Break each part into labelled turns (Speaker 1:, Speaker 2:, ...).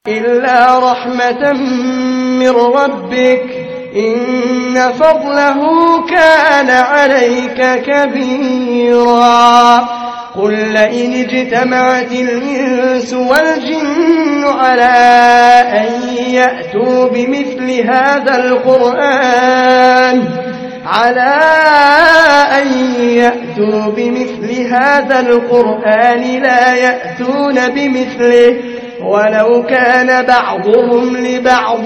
Speaker 1: إلا رحمة من ربك إن فضله كان عليك كبيرا قل لئن اجتمعت الإنس والجن على أن يأتوا بمثل هذا القرآن لا يأتون بمثله ولو كان بعضهم لبعض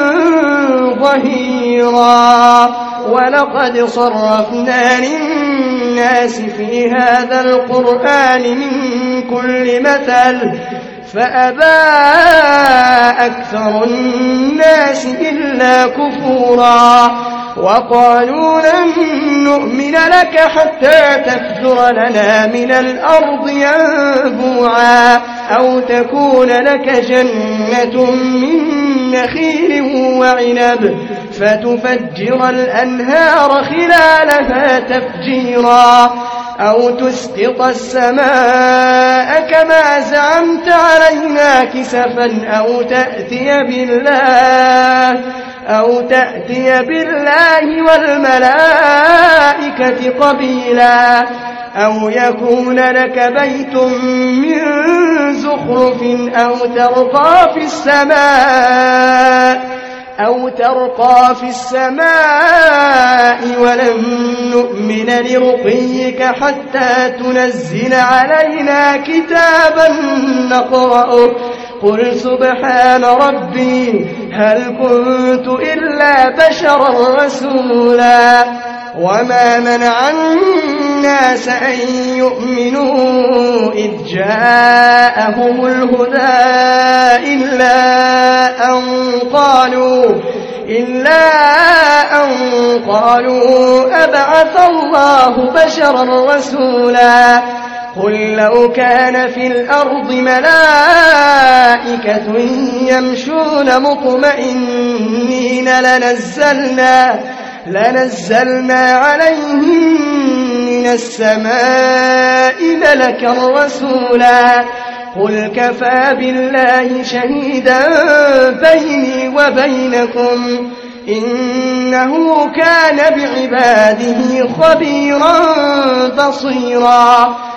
Speaker 1: ظهيرا ولقد صرفنا للناس في هذا القرآن من كل مثل فأبى أكثر الناس إلا كفورا وقالوا لن نؤمن لك حتى تفجر لنا من الأرض ينبوعا أو تكون لك جنة من نخيل وعنب فتفجر الأنهار خلالها تفجيرا أو تسقط السماء كما زعمت علينا كسفا أو تأتي بالله والملائكة قبيلا أو يكون لك بيت من زخرف أو ترقى في السماء ولن نؤمن لرقيك حتى تنزل علينا كتابا نقرأه قل سبحان ربي هل كنت إلا بشرا رسولا وما منع الناس أن يؤمنوا إذ جاءهم الهدى إلا أن قالوا أبعث الله بشرا رسولا قل لو كان في الأرض ملائكة يمشون مطمئنين لنزلنا عليهم من السماء ملكا رسولا قل كفى بالله شهيدا بيني وبينكم إنه كان بعباده خبيرا بصيرا